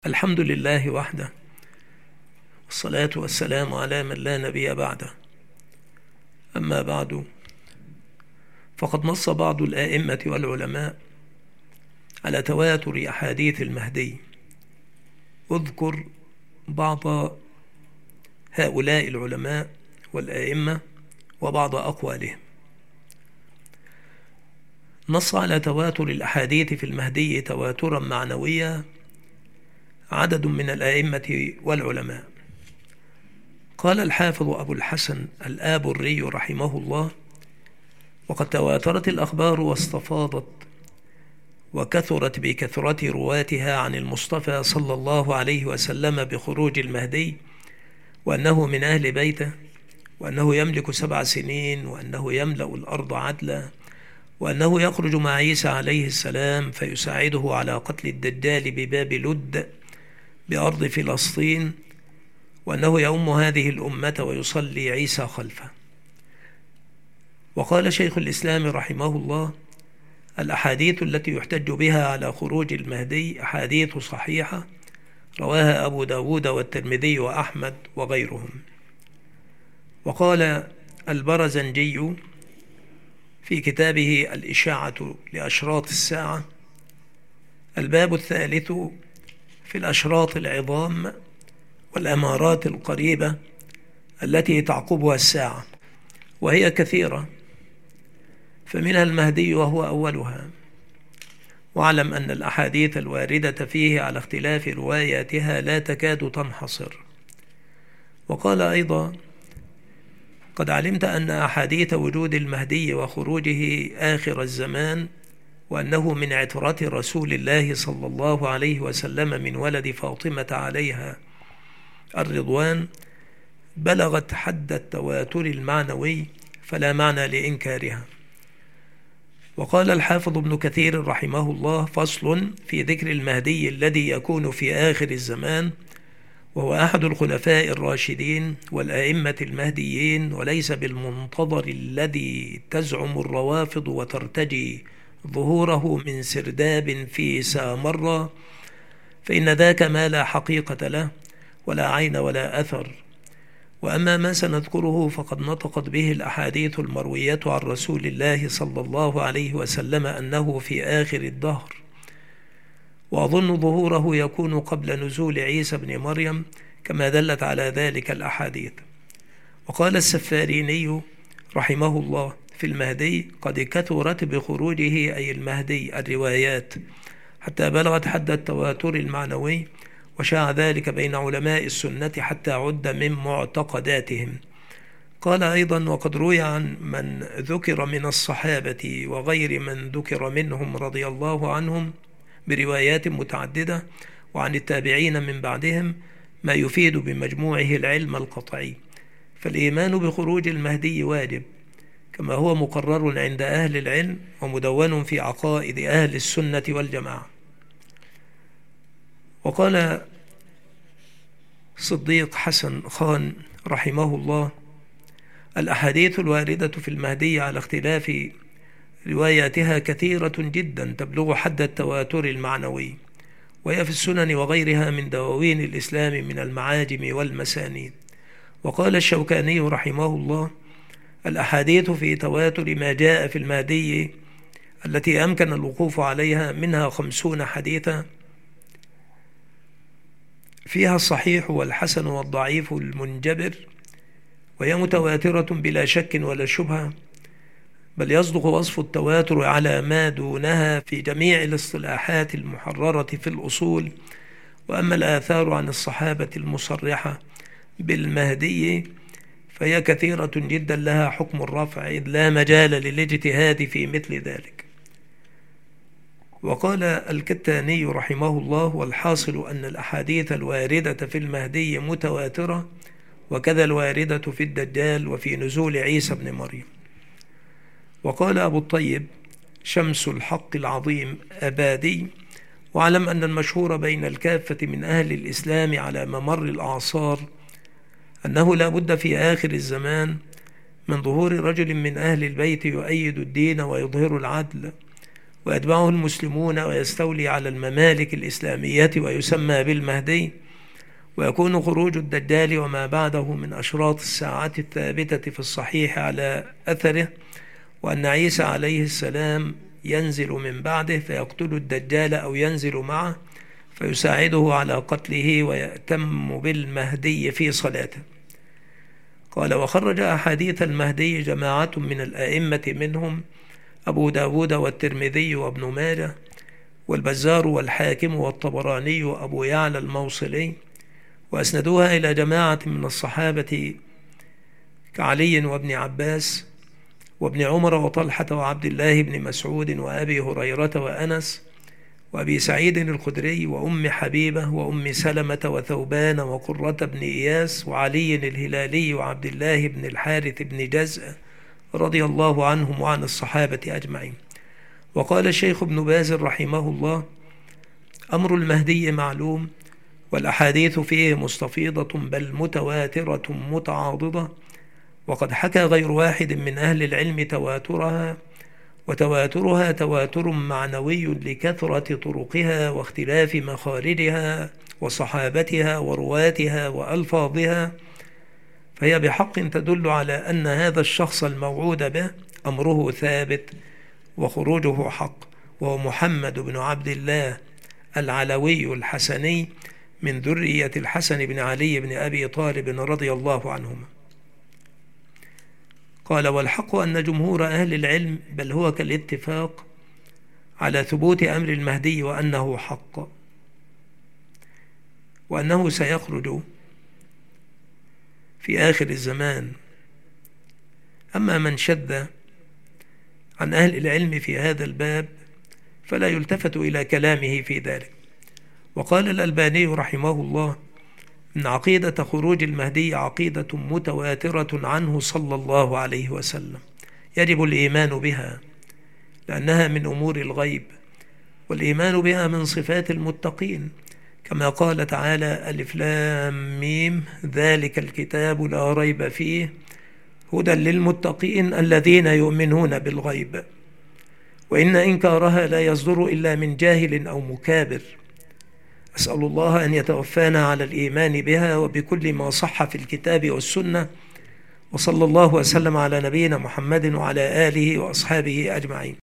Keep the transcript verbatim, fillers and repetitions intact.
الحمد لله وحده، والصلاة والسلام على من لا نبي بعده. أما بعد، فقد نص بعض الآئمة والعلماء على تواتر أحاديث المهدي. أذكر بعض هؤلاء العلماء والآئمة وبعض أقوالهم. نص على تواتر الأحاديث في المهدي تواترا معنويا عدد من الآئمة والعلماء. قال الحافظ أبو الحسن الآبري رحمه الله: وقد تواترت الأخبار واستفاضت وكثرت بكثرة رواتها عن المصطفى صلى الله عليه وسلم بخروج المهدي، وأنه من أهل بيته، وأنه يملك سبع سنين، وأنه يملأ الأرض عدلا، وأنه يخرج مع عيسى عليه السلام فيساعده على قتل الدجال بباب لد بأرض فلسطين، وأنه يؤم هذه الأمة ويصلي عيسى خلفه. وقال شيخ الإسلام رحمه الله: الأحاديث التي يحتج بها على خروج المهدي أحاديث صحيحة رواها أبو داود والترمذي وأحمد وغيرهم. وقال البرزنجي في كتابه الإشاعة لأشراط الساعة: الباب الثالث في الأشراط العظام والأمارات القريبة التي تعقبها الساعة، وهي كثيرة، فمنها المهدي وهو أولها. واعلم أن الأحاديث الواردة فيه على اختلاف رواياتها لا تكاد تنحصر. وقال أيضا: قد علمت أن أحاديث وجود المهدي وخروجه آخر الزمان، وأنه من عترة رسول الله صلى الله عليه وسلم من ولد فاطمة عليها الرضوان، بلغت حد التواتر المعنوي، فلا معنى لإنكارها. وقال الحافظ ابن كثير رحمه الله: فصل في ذكر المهدي الذي يكون في آخر الزمان، وهو أحد الخلفاء الراشدين والآئمة المهديين، وليس بالمنتظر الذي تزعم الروافض وترتجي ظهوره من سرداب في سامرة، فإن ذاك ما لا حقيقة له ولا عين ولا أثر. وأما ما سنذكره فقد نطقت به الأحاديث المروية عن رسول الله صلى الله عليه وسلم أنه في آخر الدهر، وأظن ظهوره يكون قبل نزول عيسى بن مريم كما دلت على ذلك الأحاديث. وقال السفاريني رحمه الله في المهدي: قد كثرت بخروجه أي المهدي الروايات حتى بلغت حد التواتر المعنوي، وشاع ذلك بين علماء السنة حتى عد من معتقداتهم. قال أيضا: وقد روي عن من ذكر من الصحابة وغير من ذكر منهم رضي الله عنهم بروايات متعددة، وعن التابعين من بعدهم، ما يفيد بمجموعه العلم القطعي. فالإيمان بخروج المهدي واجب، كما هو مقرر عند أهل العلم ومدون في عقائد أهل السنة والجماعة. وقال صديق حسن خان رحمه الله: الأحاديث الواردة في المهدي على اختلاف رواياتها كثيرة جدا تبلغ حد التواتر المعنوي، وهي في السنن وغيرها من دواوين الإسلام من المعاجم والمسانيد. وقال الشوكاني رحمه الله: الأحاديث في تواتر ما جاء في المهدي التي أمكن الوقوف عليها منها خمسون حديثا، فيها الصحيح والحسن والضعيف المنجبر، وهي متواترة بلا شك ولا شبهة، بل يصدق وصف التواتر على ما دونها في جميع الاصطلاحات المحررة في الأصول. وأما الآثار عن الصحابة المصرحة بالمهدي فهي كثيرة جدا لها حكم الرفع، إذ لا مجال للاجتهاد في مثل ذلك. وقال الكتاني رحمه الله: والحاصل أن الأحاديث الواردة في المهدي متواترة، وكذا الواردة في الدجال وفي نزول عيسى بن مريم. وقال أبو الطيب شمس الحق العظيم أبادي: واعلم أن المشهور بين الكافة من أهل الإسلام على ممر الأعصار أنه لا بد في آخر الزمان من ظهور رجل من أهل البيت يؤيد الدين ويظهر العدل، ويتبعه المسلمون ويستولي على الممالك الإسلامية ويسمى بالمهدي، ويكون خروج الدجال وما بعده من أشراط الساعة الثابتة في الصحيح على أثره، وأن عيسى عليه السلام ينزل من بعده فيقتل الدجال أو ينزل معه فيساعده على قتله ويأتم بالمهدي في صلاته. قال: وخرج أحاديث المهدي جماعة من الأئمة منهم أبو داود والترمذي وابن ماجه والبزار والحاكم والطبراني وأبو يعلى الموصلي، وأسندوها إلى جماعة من الصحابة كعلي وابن عباس وابن عمر وطلحة وعبد الله بن مسعود وأبي هريرة وأنس وأبي سعيد الخدري وأم حبيبة وأم سلمة وثوبان وقرة بن إياس وعلي الهلالي وعبد الله بن الحارث بن جزء رضي الله عنهم وعن الصحابة أجمعين. وقال الشيخ ابن باز رحمه الله: أمر المهدي معلوم، والأحاديث فيه مستفيضة بل متواترة متعاضدة، وقد حكى غير واحد من أهل العلم تواترها، وتواترها تواتر معنوي لكثرة طرقها واختلاف مخارجها وصحابتها ورواتها وألفاظها، فهي بحق تدل على أن هذا الشخص الموعود به أمره ثابت وخروجه حق، وهو محمد بن عبد الله العلوي الحسني من ذرية الحسن بن علي بن أبي طالب رضي الله عنهما. قال: والحق أن جمهور أهل العلم بل هو كالاتفاق على ثبوت أمر المهدي وأنه حق، وأنه سيخرج في آخر الزمان. أما من شذ عن أهل العلم في هذا الباب فلا يلتفت إلى كلامه في ذلك. وقال الألباني رحمه الله: إن عقيدة خروج المهدي عقيدة متواترة عنه صلى الله عليه وسلم، يجب الإيمان بها لأنها من أمور الغيب، والإيمان بها من صفات المتقين، كما قال تعالى: ألف لام ميم ذلك الكتاب لا ريب فيه هدى للمتقين الذين يؤمنون بالغيب. وإن إنكارها لا يصدر إلا من جاهل أو مكابر. أسأل الله أن يتوفانا على الإيمان بها وبكل ما صح في الكتاب والسنة، وصلى الله وسلم على نبينا محمد وعلى آله وأصحابه أجمعين.